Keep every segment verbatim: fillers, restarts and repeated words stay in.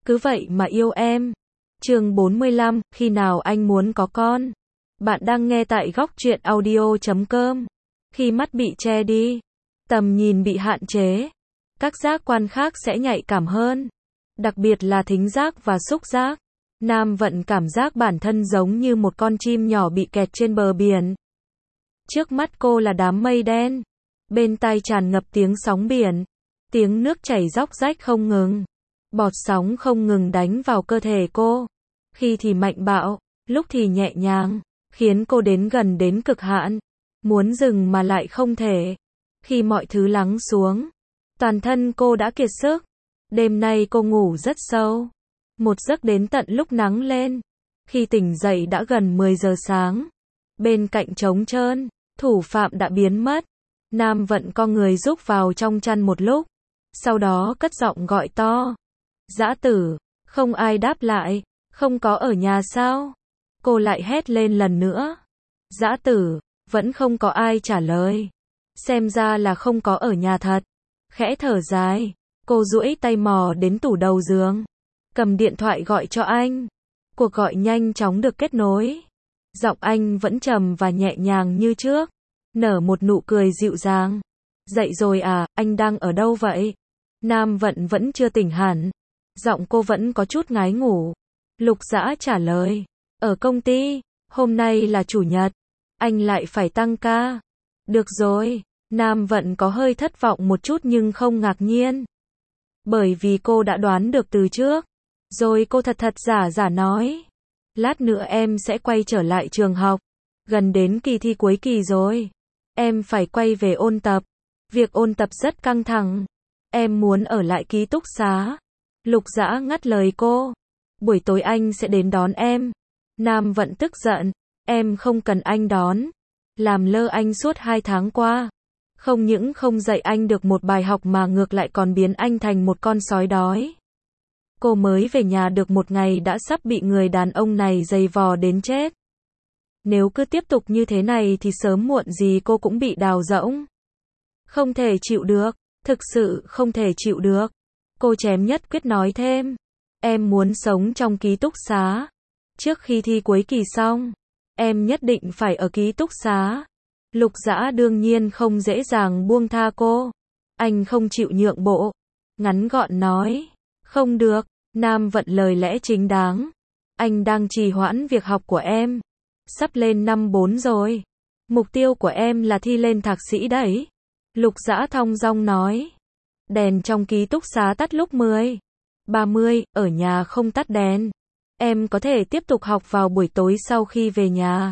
cứ vậy mà yêu em. Chương bốn mươi lăm, khi nào anh muốn có con? Bạn đang nghe tại góc truyện audio chấm com. Khi mắt bị che đi, tầm nhìn bị hạn chế, các giác quan khác sẽ nhạy cảm hơn, đặc biệt là thính giác và xúc giác. Nam Vận cảm giác bản thân giống như một con chim nhỏ bị kẹt trên bờ biển. Trước mắt cô là đám mây đen, bên tai tràn ngập tiếng sóng biển, tiếng nước chảy róc rách không ngừng, bọt sóng không ngừng đánh vào cơ thể cô, khi thì mạnh bạo, lúc thì nhẹ nhàng, khiến cô đến gần đến cực hạn, muốn dừng mà lại không thể. Khi mọi thứ lắng xuống, toàn thân cô đã kiệt sức. Đêm nay cô ngủ rất sâu, một giấc đến tận lúc nắng lên. Khi tỉnh dậy đã gần mười giờ sáng. Bên cạnh trống trơn, thủ phạm đã biến mất. Nam Vận co người rúc vào trong chăn một lúc, sau đó cất giọng gọi to. Dã Tử. Không ai đáp lại. Không có ở nhà sao? Cô lại hét lên lần nữa. Dã Tử. Vẫn không có ai trả lời. Xem ra là không có ở nhà thật. Khẽ thở dài, cô duỗi tay mò đến tủ đầu giường, cầm điện thoại gọi cho anh. Cuộc gọi nhanh chóng được kết nối. Giọng anh vẫn trầm và nhẹ nhàng như trước, nở một nụ cười dịu dàng. Dậy rồi à, anh đang ở đâu vậy? Nam Vận vẫn chưa tỉnh hẳn, giọng cô vẫn có chút ngái ngủ. Lục Dã trả lời, ở công ty, hôm nay là chủ nhật, anh lại phải tăng ca. Được rồi. Nam Vận có hơi thất vọng một chút nhưng không ngạc nhiên, bởi vì cô đã đoán được từ trước. Rồi cô thật thật giả giả nói, lát nữa em sẽ quay trở lại trường học, gần đến kỳ thi cuối kỳ rồi, em phải quay về ôn tập. Việc ôn tập rất căng thẳng, em muốn ở lại ký túc xá. Lục Dã ngắt lời cô, buổi tối anh sẽ đến đón em. Nam Vận tức giận, em không cần anh đón, làm lơ anh suốt hai tháng qua. Không những không dạy anh được một bài học mà ngược lại còn biến anh thành một con sói đói. Cô mới về nhà được một ngày đã sắp bị người đàn ông này giày vò đến chết. Nếu cứ tiếp tục như thế này thì sớm muộn gì cô cũng bị đào rỗng. Không thể chịu được, thực sự không thể chịu được. Cô chém nhất quyết nói thêm, em muốn sống trong ký túc xá. Trước khi thi cuối kỳ xong, em nhất định phải ở ký túc xá. Lục Dã đương nhiên không dễ dàng buông tha cô. Anh không chịu nhượng bộ, ngắn gọn nói, không được. Nam Vận lời lẽ chính đáng, anh đang trì hoãn việc học của em. Sắp lên năm bốn rồi, mục tiêu của em là thi lên thạc sĩ đấy. Lục Dã thong dong nói, đèn trong ký túc xá tắt lúc mười ba mươi, ở nhà không tắt đèn. Em có thể tiếp tục học vào buổi tối sau khi về nhà.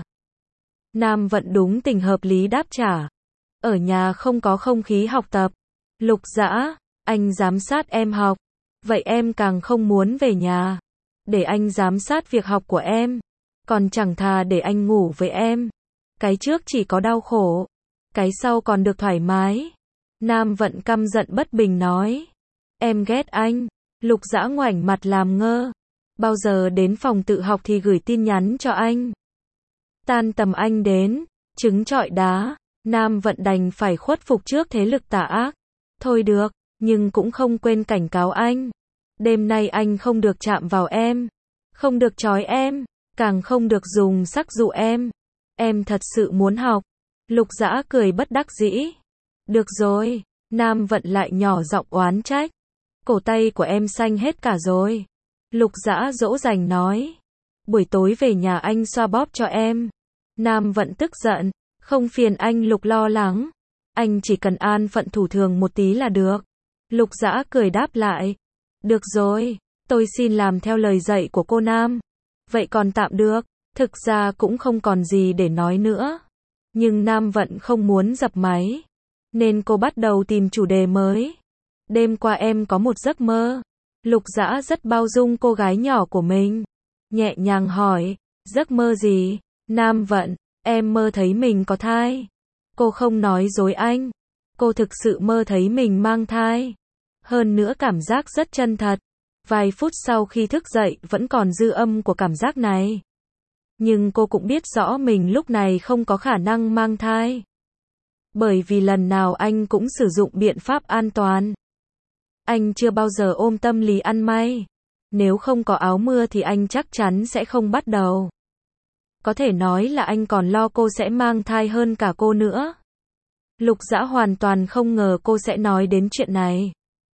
Nam Vận đúng tình hợp lý đáp trả, ở nhà không có không khí học tập. Lục Dã, anh giám sát em học, vậy em càng không muốn về nhà, để anh giám sát việc học của em, còn chẳng thà để anh ngủ với em. Cái trước chỉ có đau khổ, cái sau còn được thoải mái. Nam Vận căm giận bất bình nói, em ghét anh. Lục Dã ngoảnh mặt làm ngơ, bao giờ đến phòng tự học thì gửi tin nhắn cho anh. Tan tầm anh đến, trứng trọi đá. Nam Vận đành phải khuất phục trước thế lực tà ác. Thôi được, nhưng cũng không quên cảnh cáo anh. Đêm nay anh không được chạm vào em, không được trói em, càng không được dùng sắc dụ em. Em thật sự muốn học. Lục Dã cười bất đắc dĩ. Được rồi. Nam Vận lại nhỏ giọng oán trách. Cổ tay của em xanh hết cả rồi. Lục Dã dỗ dành nói, buổi tối về nhà anh xoa bóp cho em. Nam Vận tức giận, không phiền anh Lục lo lắng, anh chỉ cần an phận thủ thường một tí là được. Lục Dã cười đáp lại, được rồi, tôi xin làm theo lời dạy của cô Nam. Vậy còn tạm được, thực ra cũng không còn gì để nói nữa. Nhưng Nam Vận không muốn dập máy, nên cô bắt đầu tìm chủ đề mới. Đêm qua em có một giấc mơ. Lục Dã rất bao dung cô gái nhỏ của mình, nhẹ nhàng hỏi, giấc mơ gì? Nam Vận, em mơ thấy mình có thai. Cô không nói dối anh, cô thực sự mơ thấy mình mang thai. Hơn nữa cảm giác rất chân thật. Vài phút sau khi thức dậy vẫn còn dư âm của cảm giác này. Nhưng cô cũng biết rõ mình lúc này không có khả năng mang thai. Bởi vì lần nào anh cũng sử dụng biện pháp an toàn. Anh chưa bao giờ ôm tâm lý ăn may. Nếu không có áo mưa thì anh chắc chắn sẽ không bắt đầu. Có thể nói là anh còn lo cô sẽ mang thai hơn cả cô nữa. Lục Dã hoàn toàn không ngờ cô sẽ nói đến chuyện này.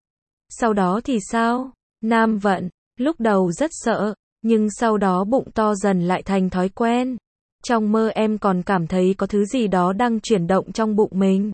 Sau đó thì sao? Nam Vận, lúc đầu rất sợ, nhưng sau đó bụng to dần lại thành thói quen. Trong mơ em còn cảm thấy có thứ gì đó đang chuyển động trong bụng mình.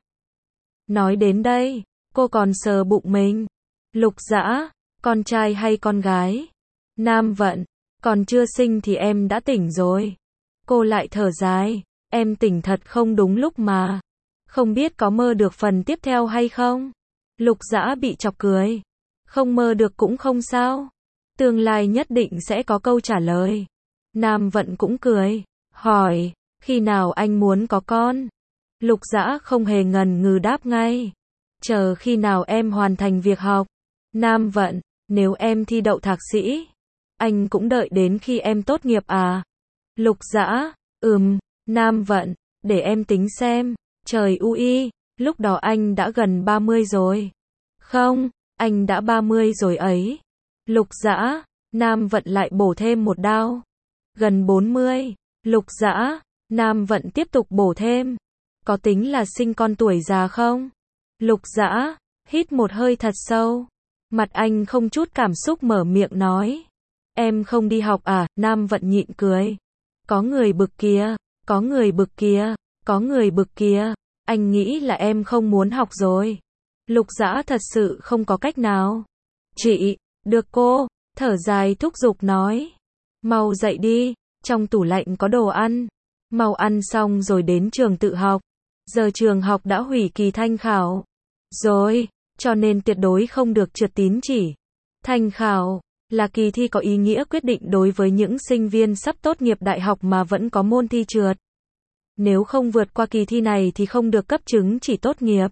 Nói đến đây, cô còn sờ bụng mình. Lục Dã, con trai hay con gái? Nam Vận, còn chưa sinh thì em đã tỉnh rồi. Cô lại thở dài, em tỉnh thật không đúng lúc mà. Không biết có mơ được phần tiếp theo hay không? Lục Dã bị chọc cười. Không mơ được cũng không sao. Tương lai nhất định sẽ có câu trả lời. Nam Vận cũng cười, hỏi, khi nào anh muốn có con? Lục Dã không hề ngần ngừ đáp ngay. Chờ khi nào em hoàn thành việc học. Nam Vận, nếu em thi đậu thạc sĩ, anh cũng đợi đến khi em tốt nghiệp à? Lục Dã, ừm, Nam Vận, để em tính xem. Trời ui, lúc đó anh đã gần ba mươi rồi. Không, anh đã ba mươi rồi ấy. Lục Dã, Nam Vận lại bổ thêm một đao. Gần bốn mươi. Lục Dã, Nam Vận tiếp tục bổ thêm. Có tính là sinh con tuổi già không? Lục Dã, hít một hơi thật sâu. Mặt anh không chút cảm xúc mở miệng nói. Em không đi học à? Nam Vận nhịn cười. Có người bực kìa, có người bực kìa, có người bực kìa. Anh nghĩ là em không muốn học rồi. Lục Dã thật sự không có cách nào. Chị, được cô, thở dài thúc giục nói. Mau dậy đi, trong tủ lạnh có đồ ăn. Mau ăn xong rồi đến trường tự học. Giờ trường học đã hủy kỳ thanh khảo. Rồi, cho nên tuyệt đối không được trượt tín chỉ. Thanh khảo là kỳ thi có ý nghĩa quyết định đối với những sinh viên sắp tốt nghiệp đại học mà vẫn có môn thi trượt. Nếu không vượt qua kỳ thi này thì không được cấp chứng chỉ tốt nghiệp.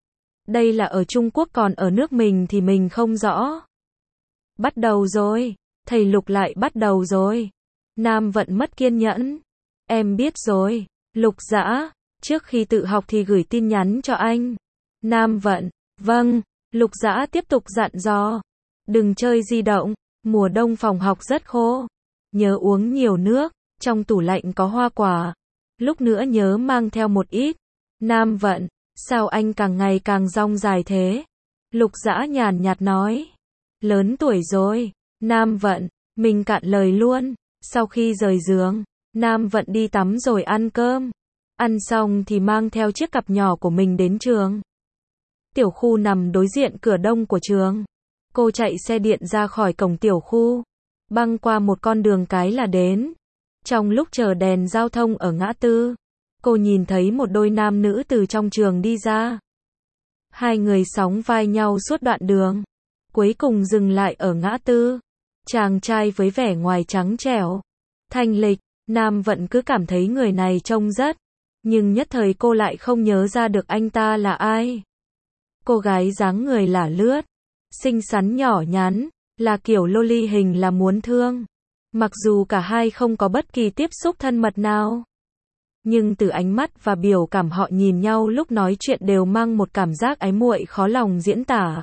Đây là ở Trung Quốc, còn ở nước mình thì mình không rõ. Bắt đầu rồi, thầy Lục lại bắt đầu rồi. Nam Vận mất kiên nhẫn. Em biết rồi, Lục Dã, trước khi tự học thì gửi tin nhắn cho anh. Nam Vận, vâng. Lục Dã tiếp tục dặn dò. Đừng chơi di động, mùa đông phòng học rất khô. Nhớ uống nhiều nước, trong tủ lạnh có hoa quả. Lúc nữa nhớ mang theo một ít. Nam Vận, sao anh càng ngày càng dong dài thế? Lục Dã nhàn nhạt nói. Lớn tuổi rồi. Nam Vận, mình cạn lời luôn. Sau khi rời giường, Nam Vận đi tắm rồi ăn cơm. Ăn xong thì mang theo chiếc cặp nhỏ của mình đến trường. Tiểu khu nằm đối diện cửa đông của trường. Cô chạy xe điện ra khỏi cổng tiểu khu, băng qua một con đường cái là đến. Trong lúc chờ đèn giao thông ở ngã tư, cô nhìn thấy một đôi nam nữ từ trong trường đi ra. Hai người sóng vai nhau suốt đoạn đường, cuối cùng dừng lại ở ngã tư. Chàng trai với vẻ ngoài trắng trẻo, thanh lịch, Nam Vận cứ cảm thấy người này trông rất, nhưng nhất thời cô lại không nhớ ra được anh ta là ai. Cô gái dáng người lả lướt, xinh xắn nhỏ nhắn, là kiểu loli hình là muốn thương. Mặc dù cả hai không có bất kỳ tiếp xúc thân mật nào, nhưng từ ánh mắt và biểu cảm họ nhìn nhau lúc nói chuyện đều mang một cảm giác ái muội khó lòng diễn tả.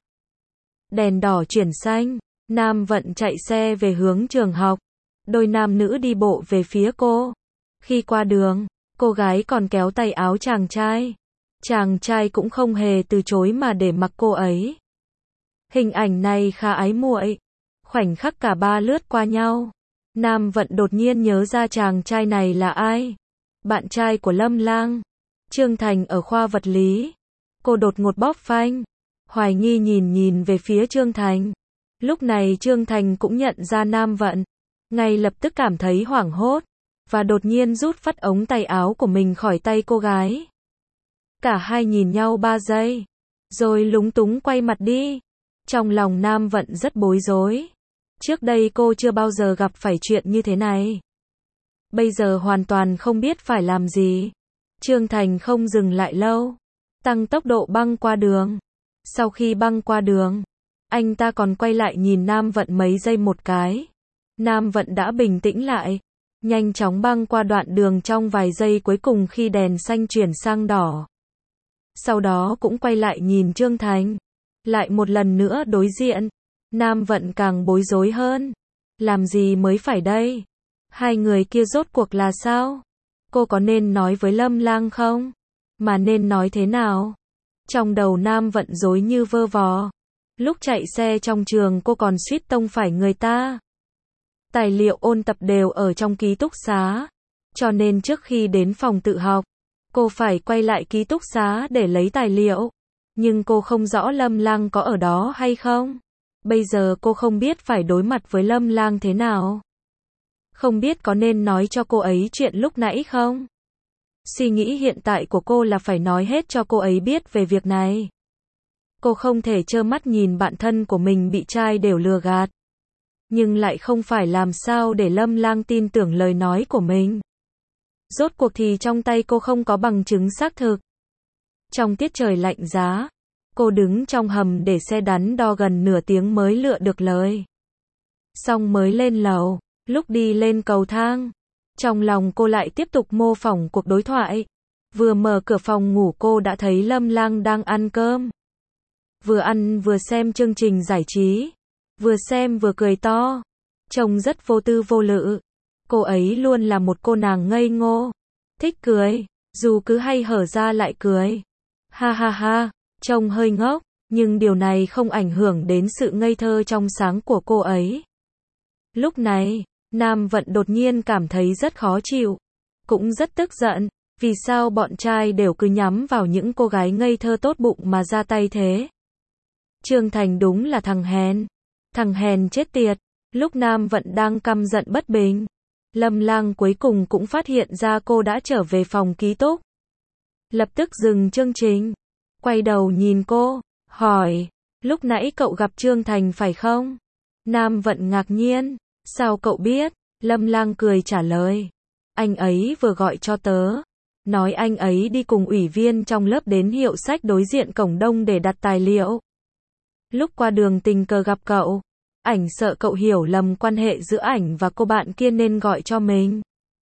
Đèn đỏ chuyển xanh, Nam Vận chạy xe về hướng trường học. Đôi nam nữ đi bộ về phía cô. Khi qua đường, cô gái còn kéo tay áo chàng trai. Chàng trai cũng không hề từ chối mà để mặc cô ấy. Hình ảnh này khá ái muội. Khoảnh khắc cả ba lướt qua nhau, Nam Vận đột nhiên nhớ ra chàng trai này là ai. Bạn trai của Lâm Lang, Trương Thành ở khoa vật lý. Cô đột ngột bóp phanh, hoài nghi nhìn nhìn về phía Trương Thành. Lúc này Trương Thành cũng nhận ra Nam Vận, ngay lập tức cảm thấy hoảng hốt, và đột nhiên rút phắt ống tay áo của mình khỏi tay cô gái. Cả hai nhìn nhau ba giây, rồi lúng túng quay mặt đi. Trong lòng Nam Vận rất bối rối. Trước đây cô chưa bao giờ gặp phải chuyện như thế này. Bây giờ hoàn toàn không biết phải làm gì. Trương Thành không dừng lại lâu, tăng tốc độ băng qua đường. Sau khi băng qua đường, anh ta còn quay lại nhìn Nam Vận mấy giây một cái. Nam Vận đã bình tĩnh lại, nhanh chóng băng qua đoạn đường trong vài giây cuối cùng khi đèn xanh chuyển sang đỏ. Sau đó cũng quay lại nhìn Trương Thành. Lại một lần nữa đối diện. Nam Vận càng bối rối hơn. Làm gì mới phải đây? Hai người kia rốt cuộc là sao? Cô có nên nói với Lâm Lang không? Mà nên nói thế nào? Trong đầu Nam Vận rối như vơ vò. Lúc chạy xe trong trường cô còn suýt tông phải người ta. Tài liệu ôn tập đều ở trong ký túc xá. Cho nên trước khi đến phòng tự học, cô phải quay lại ký túc xá để lấy tài liệu. Nhưng cô không rõ Lâm Lang có ở đó hay không. Bây giờ cô không biết phải đối mặt với Lâm Lang thế nào. Không biết có nên nói cho cô ấy chuyện lúc nãy không? Suy nghĩ hiện tại của cô là phải nói hết cho cô ấy biết về việc này. Cô không thể trơ mắt nhìn bạn thân của mình bị trai đều lừa gạt. Nhưng lại không phải làm sao để Lâm Lang tin tưởng lời nói của mình. Rốt cuộc thì trong tay cô không có bằng chứng xác thực. Trong tiết trời lạnh giá, cô đứng trong hầm để xe đắn đo gần nửa tiếng mới lựa được lời. Xong mới lên lầu, lúc đi lên cầu thang, trong lòng cô lại tiếp tục mô phỏng cuộc đối thoại. Vừa mở cửa phòng ngủ cô đã thấy Lâm Lang đang ăn cơm. Vừa ăn vừa xem chương trình giải trí. Vừa xem vừa cười to. Trông rất vô tư vô lự. Cô ấy luôn là một cô nàng ngây ngô. Thích cười. Dù cứ hay hở ra lại cười. Ha ha ha. Trông hơi ngốc. Nhưng điều này không ảnh hưởng đến sự ngây thơ trong sáng của cô ấy. Lúc này, Nam Vận đột nhiên cảm thấy rất khó chịu. Cũng rất tức giận. Vì sao bọn trai đều cứ nhắm vào những cô gái ngây thơ tốt bụng mà ra tay thế? Trương Thành đúng là thằng hèn. Thằng hèn chết tiệt. Lúc Nam Vận đang căm giận bất bình, Lâm Lang cuối cùng cũng phát hiện ra cô đã trở về phòng ký túc. Lập tức dừng chương trình. Quay đầu nhìn cô, hỏi, lúc nãy cậu gặp Trương Thành phải không? Nam Vận ngạc nhiên, sao cậu biết? Lâm Lang cười trả lời, anh ấy vừa gọi cho tớ. Nói anh ấy đi cùng ủy viên trong lớp đến hiệu sách đối diện cổng đông để đặt tài liệu. Lúc qua đường tình cờ gặp cậu. Ảnh sợ cậu hiểu lầm quan hệ giữa ảnh và cô bạn kia nên gọi cho mình.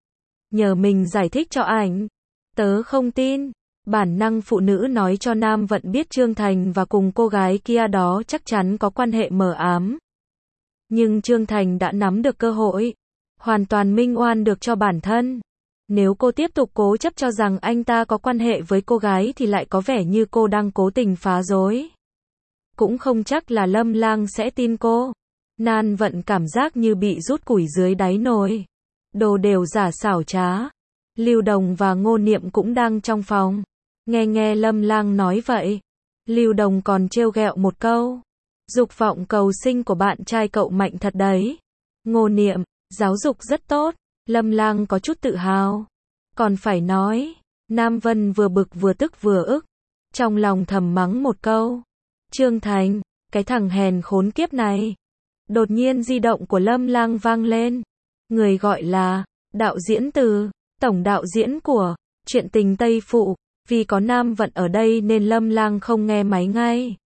Nhờ mình giải thích cho ảnh. Tớ không tin. Bản năng phụ nữ nói cho Nam Vận biết Trương Thành và cùng cô gái kia đó chắc chắn có quan hệ mờ ám. Nhưng Trương Thành đã nắm được cơ hội. Hoàn toàn minh oan được cho bản thân. Nếu cô tiếp tục cố chấp cho rằng anh ta có quan hệ với cô gái thì lại có vẻ như cô đang cố tình phá rối. Cũng không chắc là Lâm Lang sẽ tin cô. Nan Vận cảm giác như bị rút củi dưới đáy nồi. Đồ đều giả xảo trá. Lưu Đồng và Ngô Niệm cũng đang trong phòng. Nghe nghe Lâm Lang nói vậy. Lưu Đồng còn trêu ghẹo một câu. Dục vọng cầu sinh của bạn trai cậu mạnh thật đấy. Ngô Niệm, giáo dục rất tốt. Lâm Lang có chút tự hào. Còn phải nói. Nam Vân vừa bực vừa tức vừa ức. Trong lòng thầm mắng một câu. Trương Thành, cái thằng hèn khốn kiếp này. Đột nhiên di động của Lâm Lang vang lên. Người gọi là đạo diễn Từ, tổng đạo diễn của Chuyện tình Tây Phụ. Vì có Nam Vận ở đây nên Lâm Lang không nghe máy ngay.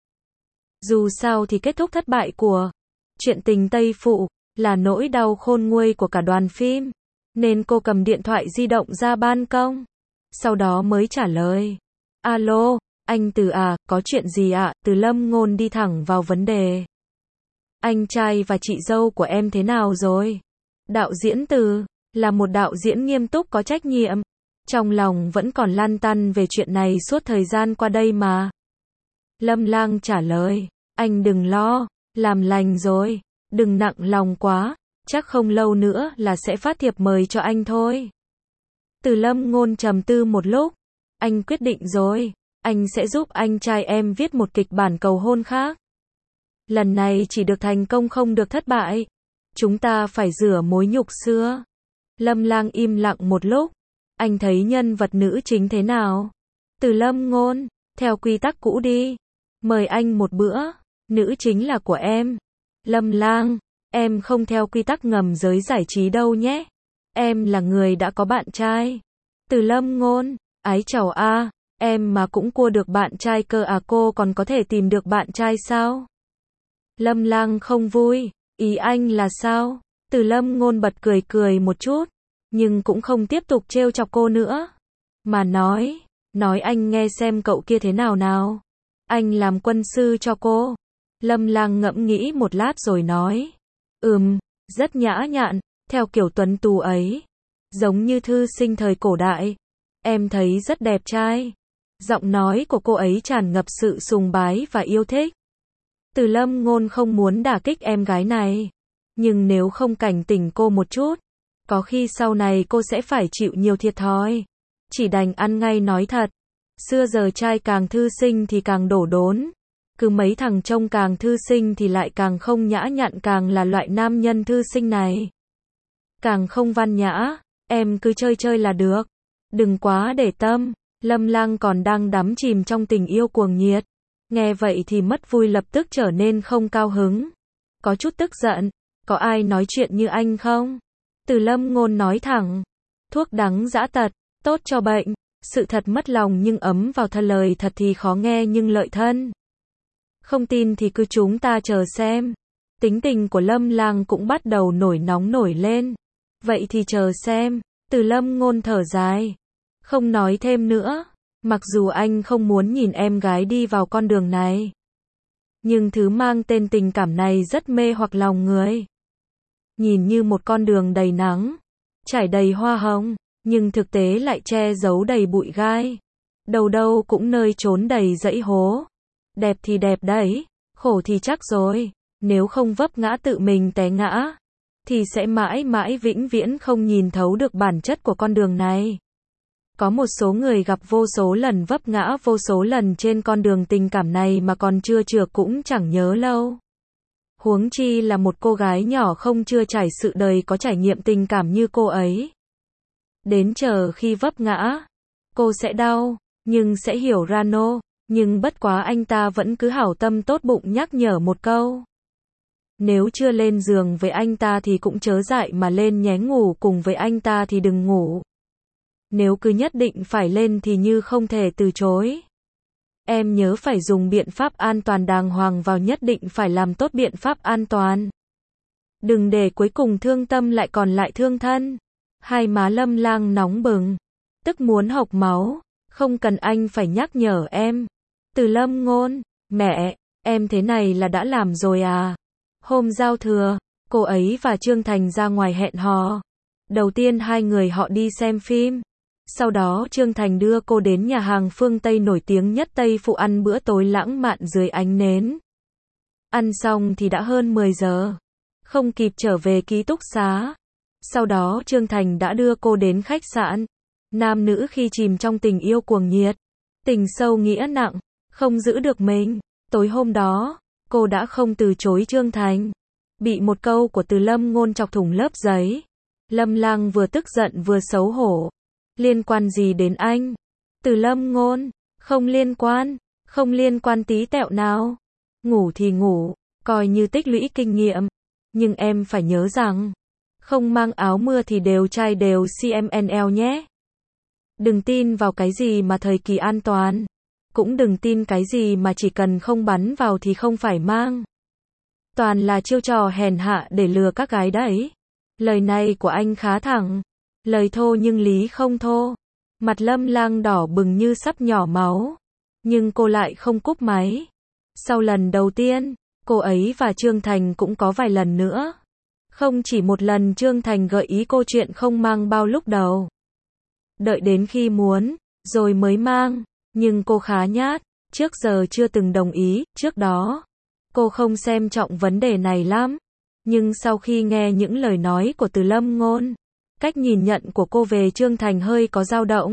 Dù sao thì kết thúc thất bại của Chuyện tình Tây Phụ là nỗi đau khôn nguôi của cả đoàn phim. Nên cô cầm điện thoại di động ra ban công. Sau đó mới trả lời. Alo, anh Từ à, có chuyện gì ạ? À? Từ Lâm Ngôn đi thẳng vào vấn đề. Anh trai và chị dâu của em thế nào rồi? Đạo diễn Từ là một đạo diễn nghiêm túc có trách nhiệm. Trong lòng vẫn còn lăn tăn về chuyện này suốt thời gian qua đây mà. Lâm Lang trả lời, anh đừng lo, làm lành rồi, đừng nặng lòng quá, chắc không lâu nữa là sẽ phát thiệp mời cho anh thôi. Từ Lâm Ngôn trầm tư một lúc, anh quyết định rồi, anh sẽ giúp anh trai em viết một kịch bản cầu hôn khác. Lần này chỉ được thành công không được thất bại. Chúng ta phải rửa mối nhục xưa. Lâm Lang im lặng một lúc. Anh thấy nhân vật nữ chính thế nào? Từ Lâm Ngôn, theo quy tắc cũ đi. Mời anh một bữa. Nữ chính là của em. Lâm Lang, em không theo quy tắc ngầm giới giải trí đâu nhé. Em là người đã có bạn trai. Từ Lâm Ngôn, ái chào a, em mà cũng cua được bạn trai cơ à, cô còn có thể tìm được bạn trai sao? Lâm Lang không vui, ý anh là sao? Từ Lâm Ngôn bật cười cười một chút, nhưng cũng không tiếp tục trêu chọc cô nữa. Mà nói, nói anh nghe xem cậu kia thế nào nào. Anh làm quân sư cho cô. Lâm Lang ngẫm nghĩ một lát rồi nói. Ừm, rất nhã nhặn, theo kiểu tuấn tú ấy. Giống như thư sinh thời cổ đại. Em thấy rất đẹp trai. Giọng nói của cô ấy tràn ngập sự sùng bái và yêu thích. Từ Lâm Ngôn không muốn đả kích em gái này. Nhưng nếu không cảnh tỉnh cô một chút, có khi sau này cô sẽ phải chịu nhiều thiệt thòi. Chỉ đành ăn ngay nói thật. Xưa giờ trai càng thư sinh thì càng đổ đốn. Cứ mấy thằng trông càng thư sinh thì lại càng không nhã nhặn, càng là loại nam nhân thư sinh này. Càng không văn nhã, em cứ chơi chơi là được. Đừng quá để tâm. Lâm Lang còn đang đắm chìm trong tình yêu cuồng nhiệt. Nghe vậy thì mất vui, lập tức trở nên không cao hứng. Có chút tức giận. Có ai nói chuyện như anh không? Từ Lâm Ngôn nói thẳng. Thuốc đắng dã tật, tốt cho bệnh. Sự thật mất lòng nhưng ấm vào thân, lời thật thì khó nghe nhưng lợi thân. Không tin thì cứ chúng ta chờ xem. Tính tình của Lâm Lang cũng bắt đầu nổi nóng nổi lên. Vậy thì chờ xem. Từ Lâm Ngôn thở dài. Không nói thêm nữa. Mặc dù anh không muốn nhìn em gái đi vào con đường này. Nhưng thứ mang tên tình cảm này rất mê hoặc lòng người. Nhìn như một con đường đầy nắng, trải đầy hoa hồng, nhưng thực tế lại che giấu đầy bụi gai. Đầu đâu cũng nơi trốn đầy dãy hố. Đẹp thì đẹp đấy, khổ thì chắc rồi. Nếu không vấp ngã tự mình té ngã, thì sẽ mãi mãi vĩnh viễn không nhìn thấu được bản chất của con đường này. Có một số người gặp vô số lần vấp ngã vô số lần trên con đường tình cảm này mà còn chưa trượt cũng chẳng nhớ lâu. Huống chi là một cô gái nhỏ không chưa trải sự đời có trải nghiệm tình cảm như cô ấy. Đến chờ khi vấp ngã, cô sẽ đau, nhưng sẽ hiểu ra nô. Nhưng bất quá anh ta vẫn cứ hảo tâm tốt bụng nhắc nhở một câu. Nếu chưa lên giường với anh ta thì cũng chớ dại mà lên nhé, ngủ cùng với anh ta thì đừng ngủ. Nếu cứ nhất định phải lên thì như không thể từ chối. Em nhớ phải dùng biện pháp an toàn đàng hoàng vào, nhất định phải làm tốt biện pháp an toàn. Đừng để cuối cùng thương tâm lại còn lại thương thân. Hai má Lâm Lang nóng bừng, tức muốn hộc máu. Không cần anh phải nhắc nhở em. Từ Lâm Ngôn, mẹ, em thế này là đã làm rồi à? Hôm giao thừa, cô ấy và Trương Thành ra ngoài hẹn hò. Đầu tiên hai người họ đi xem phim. Sau đó Trương Thành đưa cô đến nhà hàng phương Tây nổi tiếng nhất Tây Phụ ăn bữa tối lãng mạn dưới ánh nến. Ăn xong thì đã hơn mười giờ. Không kịp trở về ký túc xá. Sau đó Trương Thành đã đưa cô đến khách sạn. Nam nữ khi chìm trong tình yêu cuồng nhiệt, tình sâu nghĩa nặng, không giữ được mình. Tối hôm đó, cô đã không từ chối Trương Thành. Bị một câu của Từ Lâm Ngôn chọc thủng lớp giấy. Lâm Lang vừa tức giận vừa xấu hổ. Liên quan gì đến anh? Từ Lâm Ngôn, không liên quan, không liên quan tí tẹo nào. Ngủ thì ngủ, coi như tích lũy kinh nghiệm. Nhưng em phải nhớ rằng, không mang áo mưa thì đều trai đều xê em en lờ nhé. Đừng tin vào cái gì mà thời kỳ an toàn. Cũng đừng tin cái gì mà chỉ cần không bắn vào thì không phải mang. Toàn là chiêu trò hèn hạ để lừa các gái đấy. Lời này của anh khá thẳng. Lời thô nhưng lý không thô. Mặt Lâm Lang đỏ bừng như sắp nhỏ máu. Nhưng cô lại không cúp máy. Sau lần đầu tiên, cô ấy và Trương Thành cũng có vài lần nữa. Không chỉ một lần Trương Thành gợi ý cô chuyện không mang bao lúc đầu. Đợi đến khi muốn, rồi mới mang. Nhưng cô khá nhát, trước giờ chưa từng đồng ý. Trước đó, cô không xem trọng vấn đề này lắm. Nhưng sau khi nghe những lời nói của Từ Lâm Ngôn, cách nhìn nhận của cô về Trương Thành hơi có dao động.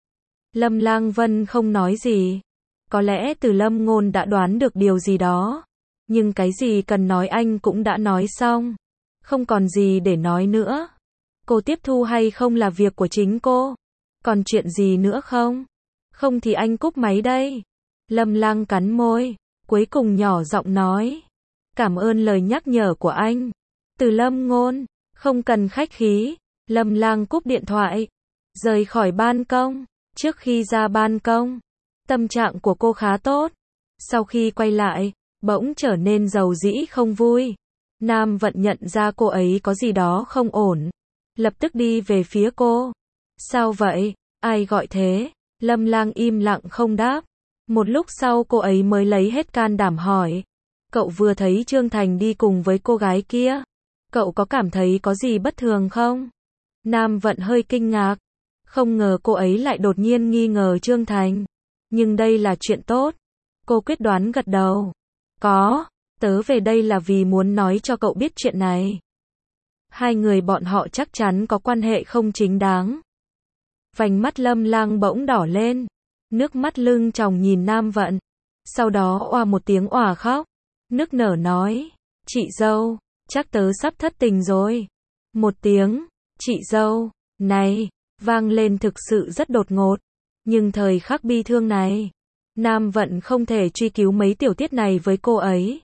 Lâm Lang Vân không nói gì. Có lẽ Từ Lâm Ngôn đã đoán được điều gì đó. Nhưng cái gì cần nói anh cũng đã nói xong. Không còn gì để nói nữa. Cô tiếp thu hay không là việc của chính cô. Còn chuyện gì nữa không? Không thì anh cúp máy đây. Lâm Lang cắn môi, cuối cùng nhỏ giọng nói. Cảm ơn lời nhắc nhở của anh. Từ Lâm Ngôn, không cần khách khí. Lâm Lang cúp điện thoại, rời khỏi ban công. Trước khi ra ban công, tâm trạng của cô khá tốt. Sau khi quay lại, bỗng trở nên dầu dĩ không vui. Nam Vận nhận ra cô ấy có gì đó không ổn. Lập tức đi về phía cô. Sao vậy? Ai gọi thế? Lâm Lang im lặng không đáp. Một lúc sau cô ấy mới lấy hết can đảm hỏi. Cậu vừa thấy Trương Thành đi cùng với cô gái kia. Cậu có cảm thấy có gì bất thường không? Nam Vận hơi kinh ngạc. Không ngờ cô ấy lại đột nhiên nghi ngờ Trương Thành. Nhưng đây là chuyện tốt. Cô quyết đoán gật đầu. Có, tớ về đây là vì muốn nói cho cậu biết chuyện này. Hai người bọn họ chắc chắn có quan hệ không chính đáng. Vành mắt Lâm Lang bỗng đỏ lên. Nước mắt lưng tròng nhìn Nam Vận. Sau đó oa một tiếng òa khóc. Nức nở nói. Chị dâu, chắc tớ sắp thất tình rồi. Một tiếng, chị dâu, này, vang lên thực sự rất đột ngột. Nhưng thời khắc bi thương này, Nam Vận không thể truy cứu mấy tiểu tiết này với cô ấy.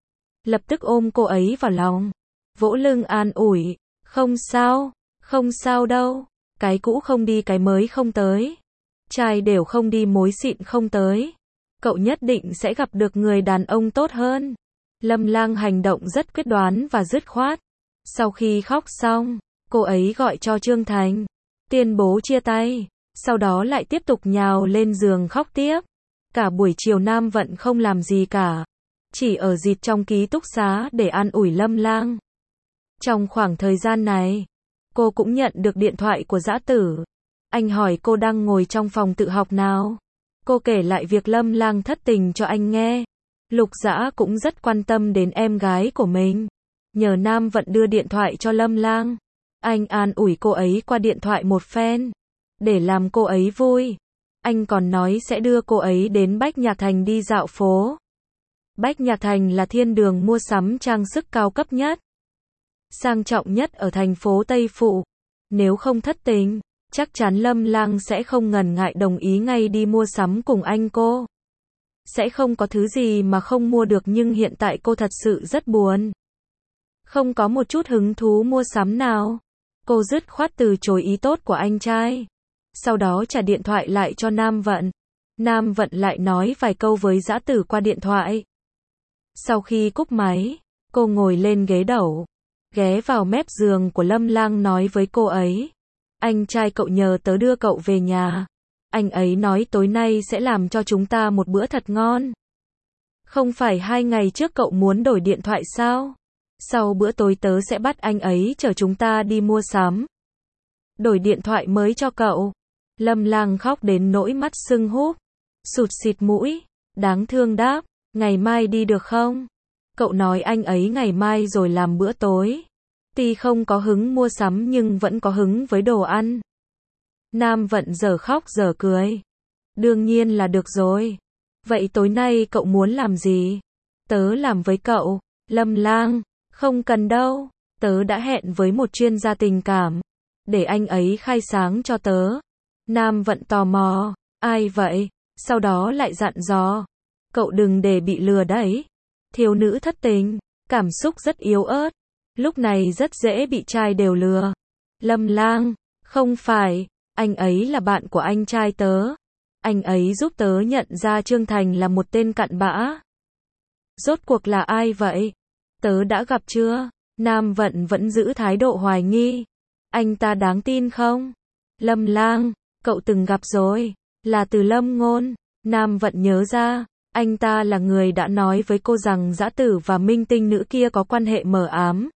Lập tức ôm cô ấy vào lòng. Vỗ lưng an ủi. Không sao, không sao đâu. Cái cũ không đi cái mới không tới. Trai đều không đi mối xịn không tới. Cậu nhất định sẽ gặp được người đàn ông tốt hơn. Lâm Lang hành động rất quyết đoán và dứt khoát. Sau khi khóc xong, cô ấy gọi cho Trương Thành, tuyên bố chia tay. Sau đó lại tiếp tục nhào lên giường khóc tiếp. Cả buổi chiều Nam Vận không làm gì cả. Chỉ ở dịt trong ký túc xá để an ủi Lâm Lang. Trong khoảng thời gian này, cô cũng nhận được điện thoại của Dã Tử. Anh hỏi cô đang ngồi trong phòng tự học nào. Cô kể lại việc Lâm Lang thất tình cho anh nghe. Lục Dã cũng rất quan tâm đến em gái của mình. Nhờ Nam Vận đưa điện thoại cho Lâm Lang. Anh an ủi cô ấy qua điện thoại một phen. Để làm cô ấy vui. Anh còn nói sẽ đưa cô ấy đến Bách Nhạc Thành đi dạo phố. Bách Nhạc Thành là thiên đường mua sắm trang sức cao cấp nhất, sang trọng nhất ở thành phố Tây Phụ. Nếu không thất tình, chắc chắn Lâm Lang sẽ không ngần ngại đồng ý ngay đi mua sắm cùng anh cô. Sẽ không có thứ gì mà không mua được, nhưng hiện tại cô thật sự rất buồn. Không có một chút hứng thú mua sắm nào. Cô dứt khoát từ chối ý tốt của anh trai. Sau đó trả điện thoại lại cho Nam Vận. Nam Vận lại nói vài câu với Dã Tử qua điện thoại. Sau khi cúp máy, cô ngồi lên ghế đầu, ghé vào mép giường của Lâm Lang nói với cô ấy. Anh trai cậu nhờ tớ đưa cậu về nhà. Anh ấy nói tối nay sẽ làm cho chúng ta một bữa thật ngon. Không phải hai ngày trước cậu muốn đổi điện thoại sao? Sau bữa tối tớ sẽ bắt anh ấy chở chúng ta đi mua sắm. Đổi điện thoại mới cho cậu. Lâm Lang khóc đến nỗi mắt sưng húp, sụt xịt mũi, đáng thương đáp. Ngày mai đi được không? Cậu nói anh ấy ngày mai rồi làm bữa tối. Tuy không có hứng mua sắm nhưng vẫn có hứng với đồ ăn. Nam Vận giờ khóc giờ cười. Đương nhiên là được rồi. Vậy tối nay cậu muốn làm gì? Tớ làm với cậu. Lâm Lang, không cần đâu. Tớ đã hẹn với một chuyên gia tình cảm. Để anh ấy khai sáng cho tớ. Nam Vận tò mò. Ai vậy? Sau đó lại dặn dò. Cậu đừng để bị lừa đấy. Thiếu nữ thất tình, cảm xúc rất yếu ớt. Lúc này rất dễ bị trai đều lừa. Lâm Lang, không phải, anh ấy là bạn của anh trai tớ. Anh ấy giúp tớ nhận ra Trương Thành là một tên cặn bã. Rốt cuộc là ai vậy? Tớ đã gặp chưa? Nam Vận vẫn giữ thái độ hoài nghi. Anh ta đáng tin không? Lâm Lang, cậu từng gặp rồi. Là từ Lâm Ngôn. Nam Vận nhớ ra. Anh ta là người đã nói với cô rằng Dã Tử và minh tinh nữ kia có quan hệ mờ ám.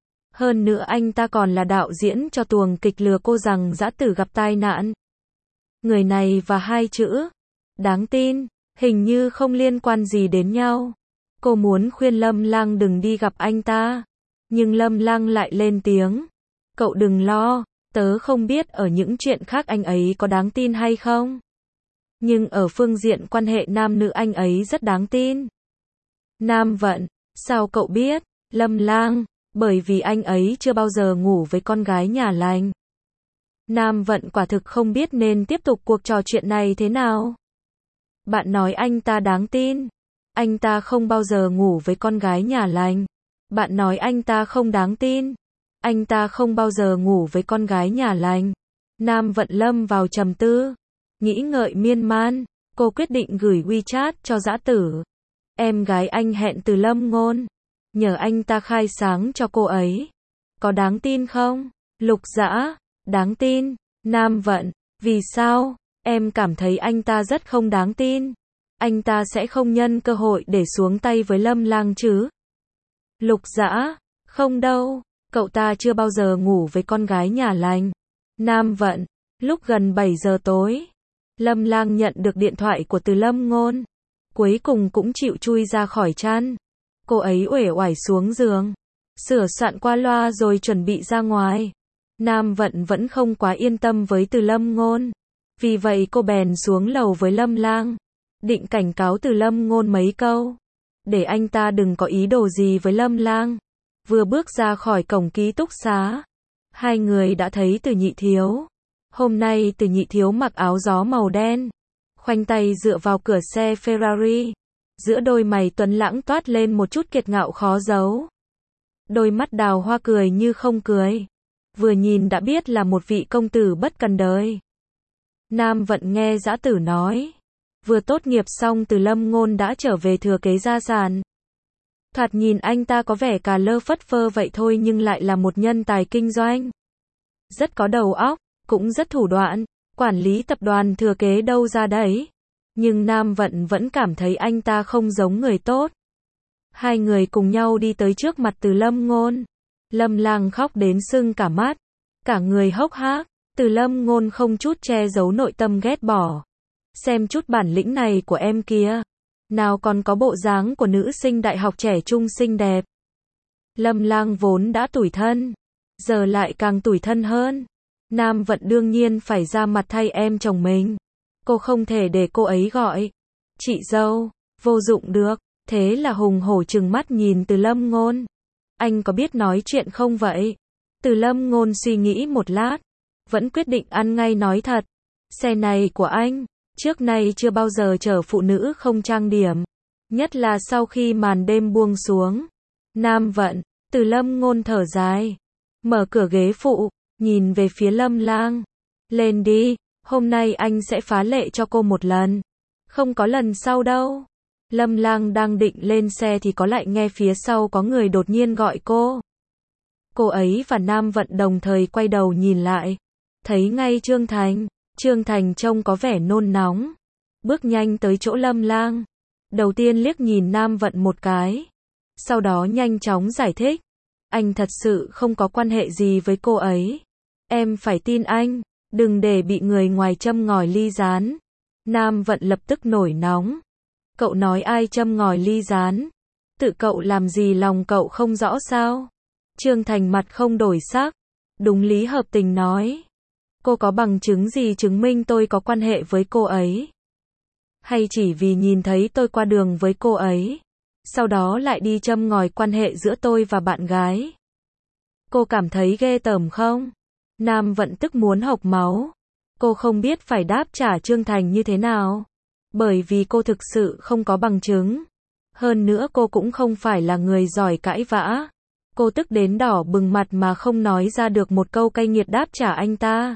Hơn nữa anh ta còn là đạo diễn cho tuồng kịch lừa cô rằng Dã Tử gặp tai nạn. Người này và hai chữ đáng tin, hình như không liên quan gì đến nhau. Cô muốn khuyên Lâm Lang đừng đi gặp anh ta. Nhưng Lâm Lang lại lên tiếng. Cậu đừng lo, tớ không biết ở những chuyện khác anh ấy có đáng tin hay không. Nhưng ở phương diện quan hệ nam nữ anh ấy rất đáng tin. Nam Vận, sao cậu biết? Lâm Lang, bởi vì anh ấy chưa bao giờ ngủ với con gái nhà lành. Nam Vận quả thực không biết nên tiếp tục cuộc trò chuyện này thế nào. Bạn nói anh ta đáng tin. Anh ta không bao giờ ngủ với con gái nhà lành. Bạn nói anh ta không đáng tin. Anh ta không bao giờ ngủ với con gái nhà lành. Nam Vận lâm vào trầm tư. Nghĩ ngợi miên man, cô quyết định gửi WeChat cho Dã Tử. Em gái anh hẹn từ Lâm Ngôn. Nhờ anh ta khai sáng cho cô ấy. Có đáng tin không? Lục Dã, đáng tin. Nam Vận, vì sao? Em cảm thấy anh ta rất không đáng tin. anh ta sẽ không nhân cơ hội để xuống tay với Lâm Lang chứ. Lục Dã, không đâu, cậu ta chưa bao giờ ngủ với con gái nhà lành. Nam Vận, lúc gần bảy giờ tối, Lâm Lang nhận được điện thoại của Từ Lâm Ngôn. Cuối cùng cũng chịu chui ra khỏi chăn. Cô ấy uể oải xuống giường, sửa soạn qua loa rồi chuẩn bị ra ngoài. Nam Vận vẫn không quá yên tâm với Từ Lâm Ngôn. Vì vậy cô bèn xuống lầu với Lâm Lang, định cảnh cáo Từ Lâm Ngôn mấy câu, để anh ta đừng có ý đồ gì với Lâm Lang. Vừa bước ra khỏi cổng ký túc xá, hai người đã thấy Từ Nhị Thiếu. Hôm nay Từ Nhị Thiếu mặc áo gió màu đen, khoanh tay dựa vào cửa xe Ferrari. Giữa đôi mày tuấn lãng toát lên một chút kiệt ngạo khó giấu. Đôi mắt đào hoa cười như không cười. Vừa nhìn đã biết là một vị công tử bất cần đời. Nam Vận nghe Dã Tử nói, vừa tốt nghiệp xong Từ Lâm Ngôn đã trở về thừa kế gia sản. Thoạt nhìn anh ta có vẻ cà lơ phất phơ vậy thôi nhưng lại là một nhân tài kinh doanh. Rất có đầu óc, cũng rất thủ đoạn, quản lý tập đoàn thừa kế đâu ra đấy. Nhưng Nam Vận vẫn cảm thấy anh ta không giống người tốt. Hai người cùng nhau đi tới trước mặt Từ Lâm Ngôn. Lâm Lang khóc đến sưng cả mắt, cả người hốc hác. Từ Lâm Ngôn không chút che giấu nội tâm ghét bỏ. Xem chút bản lĩnh này của em kia. Nào còn có bộ dáng của nữ sinh đại học trẻ trung xinh đẹp. Lâm Lang vốn đã tủi thân, giờ lại càng tủi thân hơn. Nam Vận đương nhiên phải ra mặt thay em chồng mình. Cô không thể để cô ấy gọi chị dâu, vô dụng được. Thế là hùng hổ trừng mắt nhìn Từ Lâm Ngôn. Anh có biết nói chuyện không vậy? Từ Lâm Ngôn suy nghĩ một lát, vẫn quyết định ăn ngay nói thật. Xe này của anh, trước nay chưa bao giờ chở phụ nữ không trang điểm. Nhất là sau khi màn đêm buông xuống. Nam Vận, Từ Lâm Ngôn thở dài, mở cửa ghế phụ, nhìn về phía Lâm Lang. Lên đi, hôm nay anh sẽ phá lệ cho cô một lần. Không có lần sau đâu. Lâm Lang đang định lên xe thì có lại nghe phía sau có người đột nhiên gọi cô. Cô ấy và Nam Vận đồng thời quay đầu nhìn lại. Thấy ngay Trương Thành. Trương Thành trông có vẻ nôn nóng. Bước nhanh tới chỗ Lâm Lang. Đầu tiên liếc nhìn Nam Vận một cái. Sau đó nhanh chóng giải thích. Anh thật sự không có quan hệ gì với cô ấy. Em phải tin anh. Đừng để bị người ngoài châm ngòi ly gián. Nam Vận lập tức nổi nóng. Cậu nói ai châm ngòi ly gián? Tự cậu làm gì lòng cậu không rõ sao? Trương Thành mặt không đổi sắc. Đúng lý hợp tình nói. Cô có bằng chứng gì chứng minh tôi có quan hệ với cô ấy? Hay chỉ vì nhìn thấy tôi qua đường với cô ấy, sau đó lại đi châm ngòi quan hệ giữa tôi và bạn gái? Cô cảm thấy ghê tởm không? Nam Vận tức muốn hộc máu. Cô không biết phải đáp trả Trương Thành như thế nào. Bởi vì cô thực sự không có bằng chứng. Hơn nữa cô cũng không phải là người giỏi cãi vã. Cô tức đến đỏ bừng mặt mà không nói ra được một câu cay nghiệt đáp trả anh ta.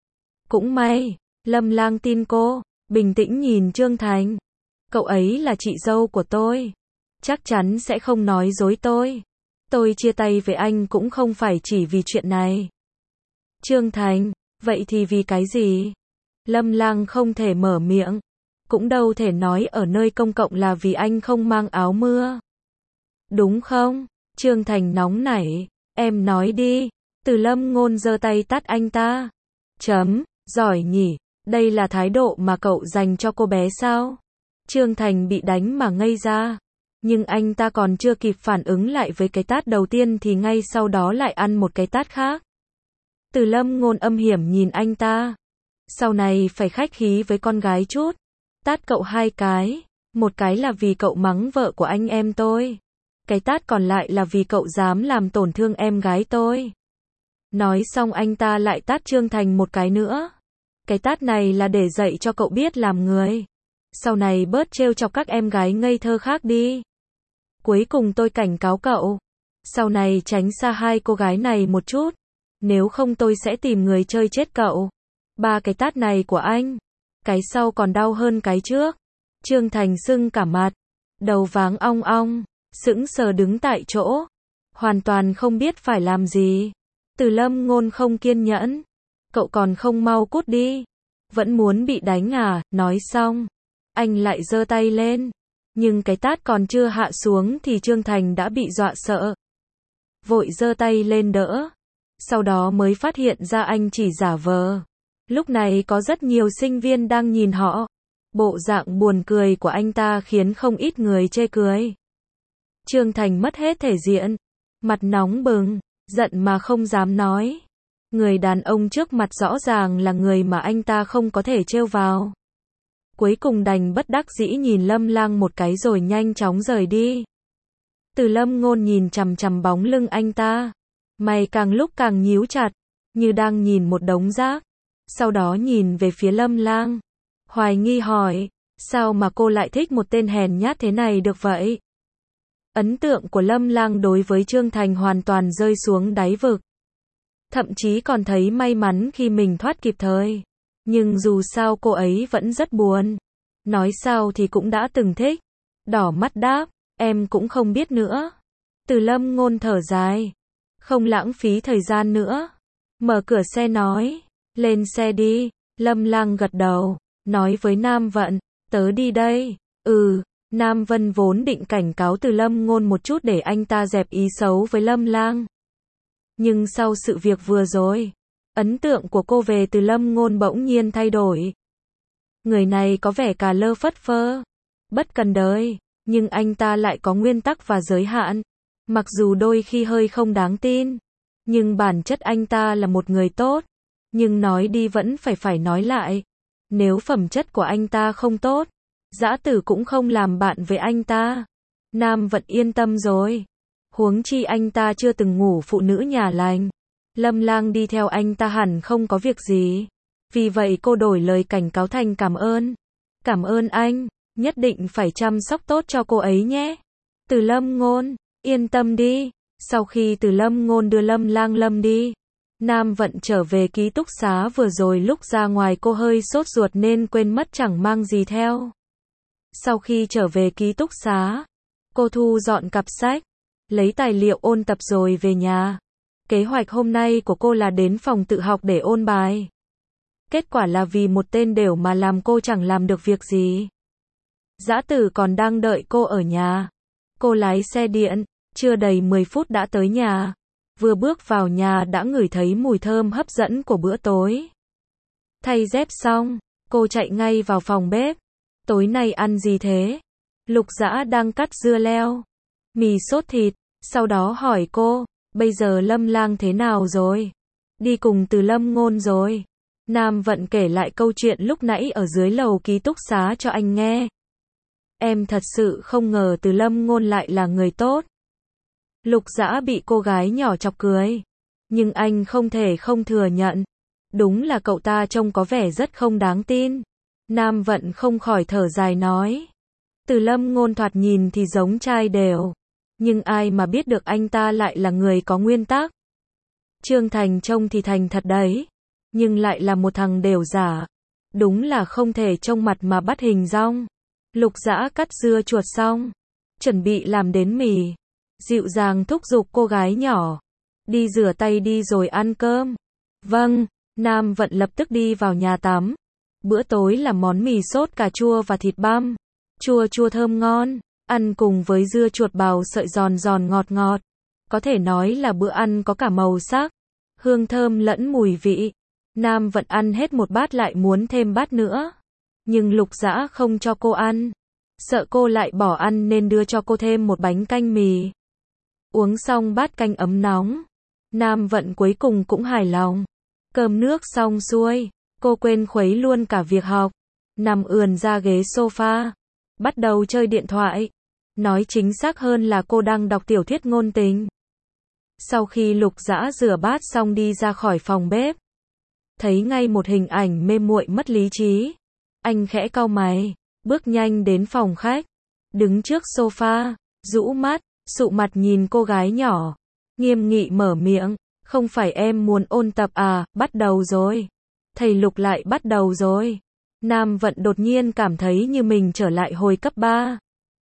Cũng may, Lâm Lang tin cô, bình tĩnh nhìn Trương Thành. Cậu ấy là chị dâu của tôi. Chắc chắn sẽ không nói dối tôi. Tôi chia tay với anh cũng không phải chỉ vì chuyện này. Trương Thành, vậy thì vì cái gì? Lâm Lang không thể mở miệng. Cũng đâu thể nói ở nơi công cộng là vì anh không mang áo mưa. Đúng không? Trương Thành nóng nảy. Em nói đi. Từ Lâm Ngôn giơ tay tát anh ta. Chấm, giỏi nhỉ. Đây là thái độ mà cậu dành cho cô bé sao? Trương Thành bị đánh mà ngây ra. Nhưng anh ta còn chưa kịp phản ứng lại với cái tát đầu tiên thì ngay sau đó lại ăn một cái tát khác. Từ Lâm Ngôn âm hiểm nhìn anh ta. Sau này phải khách khí với con gái chút. Tát cậu hai cái. Một cái là vì cậu mắng vợ của anh em tôi. Cái tát còn lại là vì cậu dám làm tổn thương em gái tôi. Nói xong anh ta lại tát Trương Thành một cái nữa. Cái tát này là để dạy cho cậu biết làm người. Sau này bớt trêu chọc các em gái ngây thơ khác đi. Cuối cùng tôi cảnh cáo cậu. Sau này tránh xa hai cô gái này một chút. Nếu không tôi sẽ tìm người chơi chết cậu. Ba cái tát này của anh. Cái sau còn đau hơn cái trước. Trương Thành sưng cả mặt. Đầu váng ong ong. Sững sờ đứng tại chỗ. Hoàn toàn không biết phải làm gì. Từ Lâm Ngôn không kiên nhẫn. Cậu còn không mau cút đi. Vẫn muốn bị đánh à? Nói xong. anh lại giơ tay lên. Nhưng cái tát còn chưa hạ xuống thì Trương Thành đã bị dọa sợ. Vội giơ tay lên đỡ. Sau đó mới phát hiện ra anh chỉ giả vờ. Lúc này có rất nhiều sinh viên đang nhìn họ. Bộ dạng buồn cười của anh ta khiến không ít người chê cười. Trương Thành mất hết thể diện. Mặt nóng bừng, giận mà không dám nói. Người đàn ông trước mặt rõ ràng là người mà anh ta không có thể trêu vào. Cuối cùng đành bất đắc dĩ nhìn Lâm Lang một cái rồi nhanh chóng rời đi. Từ Lâm Ngôn nhìn chằm chằm bóng lưng anh ta. Mày càng lúc càng nhíu chặt, như đang nhìn một đống rác. Sau đó nhìn về phía Lâm Lang. Hoài nghi hỏi, sao mà cô lại thích một tên hèn nhát thế này được vậy? Ấn tượng của Lâm Lang đối với Trương Thành hoàn toàn rơi xuống đáy vực. Thậm chí còn thấy may mắn khi mình thoát kịp thời. Nhưng dù sao cô ấy vẫn rất buồn. Nói sao thì cũng đã từng thích. Đỏ mắt đáp, em cũng không biết nữa. Từ Lâm Ngôn thở dài. Không lãng phí thời gian nữa. Mở cửa xe nói, lên xe đi. Lâm Lang gật đầu, nói với Nam Vận, tớ đi đây. Ừ, Nam Vân vốn định cảnh cáo Từ Lâm Ngôn một chút để anh ta dẹp ý xấu với Lâm Lang. Nhưng sau sự việc vừa rồi, ấn tượng của cô về Từ Lâm Ngôn bỗng nhiên thay đổi. Người này có vẻ cà lơ phất phơ, bất cần đời, nhưng anh ta lại có nguyên tắc và giới hạn. Mặc dù đôi khi hơi không đáng tin, nhưng bản chất anh ta là một người tốt. Nhưng nói đi vẫn phải phải nói lại. Nếu phẩm chất của anh ta không tốt, Dã Tử cũng không làm bạn với anh ta. Nam Vận yên tâm rồi. Huống chi anh ta chưa từng ngủ phụ nữ nhà lành. Lâm Lang đi theo anh ta hẳn không có việc gì. Vì vậy cô đổi lời cảnh cáo thành cảm ơn. Cảm ơn anh, nhất định phải chăm sóc tốt cho cô ấy nhé. Từ Lâm Ngôn, yên tâm đi. Sau khi Từ Lâm Ngôn đưa Lâm Lang Lâm đi, Nam Vận trở về ký túc xá vừa rồi lúc ra ngoài cô hơi sốt ruột nên quên mất chẳng mang gì theo. Sau khi trở về ký túc xá, cô thu dọn cặp sách, lấy tài liệu ôn tập rồi về nhà. Kế hoạch hôm nay của cô là đến phòng tự học để ôn bài. Kết quả là vì một tên đểu mà làm cô chẳng làm được việc gì. Dã Tử còn đang đợi cô ở nhà. Cô lái xe điện, chưa đầy mười phút đã tới nhà. Vừa bước vào nhà đã ngửi thấy mùi thơm hấp dẫn của bữa tối. Thay dép xong, cô chạy ngay vào phòng bếp. Tối nay ăn gì thế? Lục Dã đang cắt dưa leo, mì sốt thịt, sau đó hỏi cô, bây giờ Lâm Lang thế nào rồi? Đi cùng Từ Lâm Ngôn rồi. Nam Vận kể lại câu chuyện lúc nãy ở dưới lầu ký túc xá cho anh nghe. Em thật sự không ngờ Từ Lâm Ngôn lại là người tốt. Lục Dã bị cô gái nhỏ chọc cười. Nhưng anh không thể không thừa nhận. Đúng là cậu ta trông có vẻ rất không đáng tin. Nam Vận không khỏi thở dài nói. Từ Lâm Ngôn thoạt nhìn thì giống trai đều. Nhưng ai mà biết được anh ta lại là người có nguyên tắc. Trương Thành trông thì thành thật đấy. Nhưng lại là một thằng đều giả. Đúng là không thể trông mặt mà bắt hình dong. Lục Dã cắt dưa chuột xong, chuẩn bị làm đến mì. Dịu dàng thúc giục cô gái nhỏ. Đi rửa tay đi rồi ăn cơm. Vâng, Nam Vận lập tức đi vào nhà tắm. Bữa tối là món mì sốt cà chua và thịt băm. Chua chua thơm ngon, ăn cùng với dưa chuột bào sợi giòn giòn ngọt ngọt. Có thể nói là bữa ăn có cả màu sắc, hương thơm lẫn mùi vị. Nam Vận ăn hết một bát lại muốn thêm bát nữa. Nhưng Lục Dã không cho cô ăn. Sợ cô lại bỏ ăn nên đưa cho cô thêm một bánh canh mì. Uống xong bát canh ấm nóng, Nam Vận cuối cùng cũng hài lòng. Cơm nước xong xuôi, cô quên khuấy luôn cả việc học. Nằm ườn ra ghế sofa, bắt đầu chơi điện thoại. Nói chính xác hơn là cô đang đọc tiểu thuyết ngôn tình. Sau khi Lục Dã rửa bát xong đi ra khỏi phòng bếp, thấy ngay một hình ảnh mê muội mất lý trí. Anh khẽ cau mày, bước nhanh đến phòng khách, đứng trước sofa, rũ mắt, sụ mặt nhìn cô gái nhỏ, nghiêm nghị mở miệng, không phải em muốn ôn tập à, bắt đầu rồi. Thầy Lục lại bắt đầu rồi. Nam Vận đột nhiên cảm thấy như mình trở lại hồi cấp ba.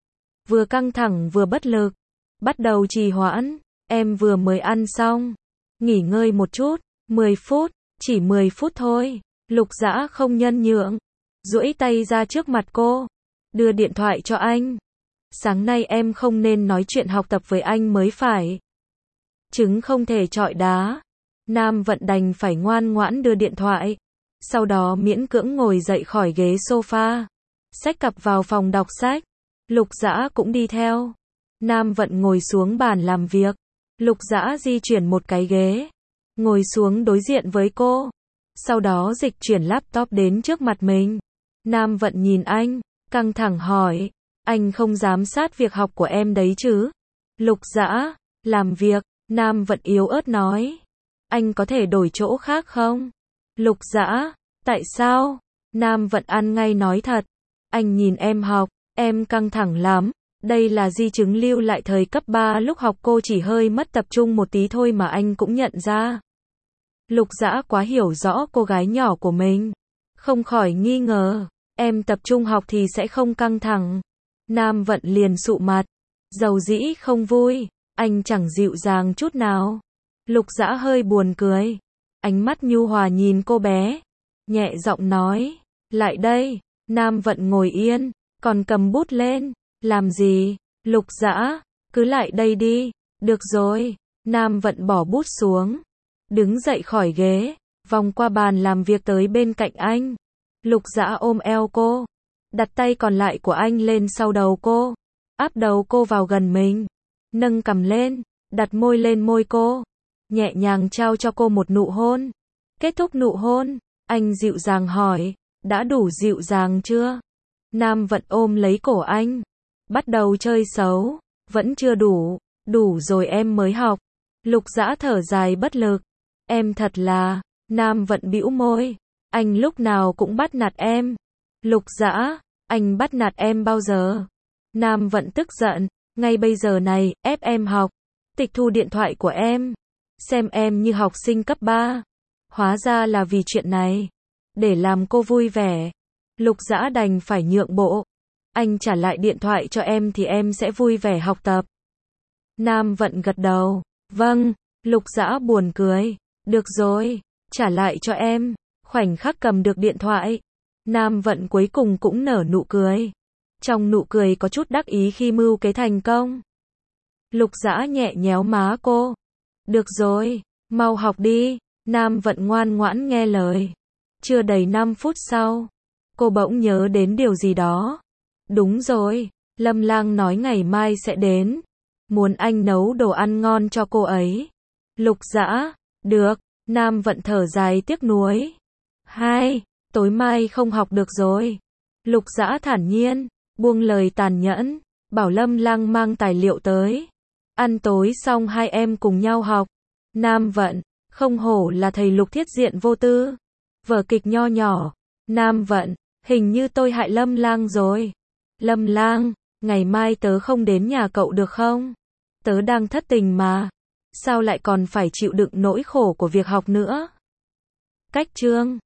Vừa căng thẳng vừa bất lực, bắt đầu trì hoãn, em vừa mới ăn xong, nghỉ ngơi một chút, mười phút, chỉ mười phút thôi. Lục Dã không nhân nhượng, duỗi tay ra trước mặt cô, đưa điện thoại cho anh. Sáng nay em không nên nói chuyện học tập với anh mới phải. Trứng không thể chọi đá. Nam Vận đành phải ngoan ngoãn đưa điện thoại. Sau đó miễn cưỡng ngồi dậy khỏi ghế sofa. Xách cặp vào phòng đọc sách. Lục Dã cũng đi theo. Nam Vận ngồi xuống bàn làm việc. Lục Dã di chuyển một cái ghế. Ngồi xuống đối diện với cô. Sau đó dịch chuyển laptop đến trước mặt mình. Nam Vận nhìn anh, căng thẳng hỏi. Anh không giám sát việc học của em đấy chứ? Lục Dã, làm việc. Nam Vận yếu ớt nói. Anh có thể đổi chỗ khác không? Lục Dã, tại sao? Nam Vận ăn ngay nói thật. Anh nhìn em học, em căng thẳng lắm. Đây là di chứng lưu lại thời cấp ba lúc học cô chỉ hơi mất tập trung một tí thôi mà anh cũng nhận ra. Lục Dã quá hiểu rõ cô gái nhỏ của mình. Không khỏi nghi ngờ, em tập trung học thì sẽ không căng thẳng. Nam Vận liền sụ mặt, dầu dĩ không vui, anh chẳng dịu dàng chút nào. Lục Dã hơi buồn cười, ánh mắt nhu hòa nhìn cô bé, nhẹ giọng nói, lại đây. Nam Vận ngồi yên, còn cầm bút lên, làm gì? Lục Dã, cứ lại đây đi. Được rồi. Nam Vận bỏ bút xuống, đứng dậy khỏi ghế, vòng qua bàn làm việc tới bên cạnh anh. Lục Dã ôm eo cô, đặt tay còn lại của anh lên sau đầu cô, áp đầu cô vào gần mình, nâng cằm lên, đặt môi lên môi cô, nhẹ nhàng trao cho cô một nụ hôn. Kết thúc nụ hôn, anh dịu dàng hỏi, đã đủ dịu dàng chưa? Nam Vận ôm lấy cổ anh, bắt đầu chơi xấu, vẫn chưa đủ, đủ rồi em mới học. Lục Dã thở dài bất lực, em thật là, Nam Vận bĩu môi, anh lúc nào cũng bắt nạt em. Lục Dã, anh bắt nạt em bao giờ? Nam Vận tức giận, ngay bây giờ này, ép em học, tịch thu điện thoại của em, xem em như học sinh cấp ba. Hóa ra là vì chuyện này, để làm cô vui vẻ. Lục Dã đành phải nhượng bộ, anh trả lại điện thoại cho em thì em sẽ vui vẻ học tập. Nam Vận gật đầu, vâng. Lục Dã buồn cười, được rồi, trả lại cho em. Khoảnh khắc cầm được điện thoại, Nam Vận cuối cùng cũng nở nụ cười. Trong nụ cười có chút đắc ý khi mưu kế thành công. Lục Dã nhẹ nhéo má cô. Được rồi, mau học đi. Nam Vận ngoan ngoãn nghe lời. Chưa đầy năm phút sau, cô bỗng nhớ đến điều gì đó. Đúng rồi, Lâm Lang nói ngày mai sẽ đến, muốn anh nấu đồ ăn ngon cho cô ấy. Lục Dã, được. Nam Vận thở dài tiếc nuối. Hai, tối mai không học được rồi. Lục Dã thản nhiên, buông lời tàn nhẫn, bảo Lâm Lang mang tài liệu tới. Ăn tối xong hai em cùng nhau học. Nam Vận, không hổ là thầy Lục thiết diện vô tư. Vở kịch nho nhỏ. Nam Vận, hình như tôi hại Lâm Lang rồi. Lâm Lang, ngày mai tớ không đến nhà cậu được không? Tớ đang thất tình mà. Sao lại còn phải chịu đựng nỗi khổ của việc học nữa? Cách chương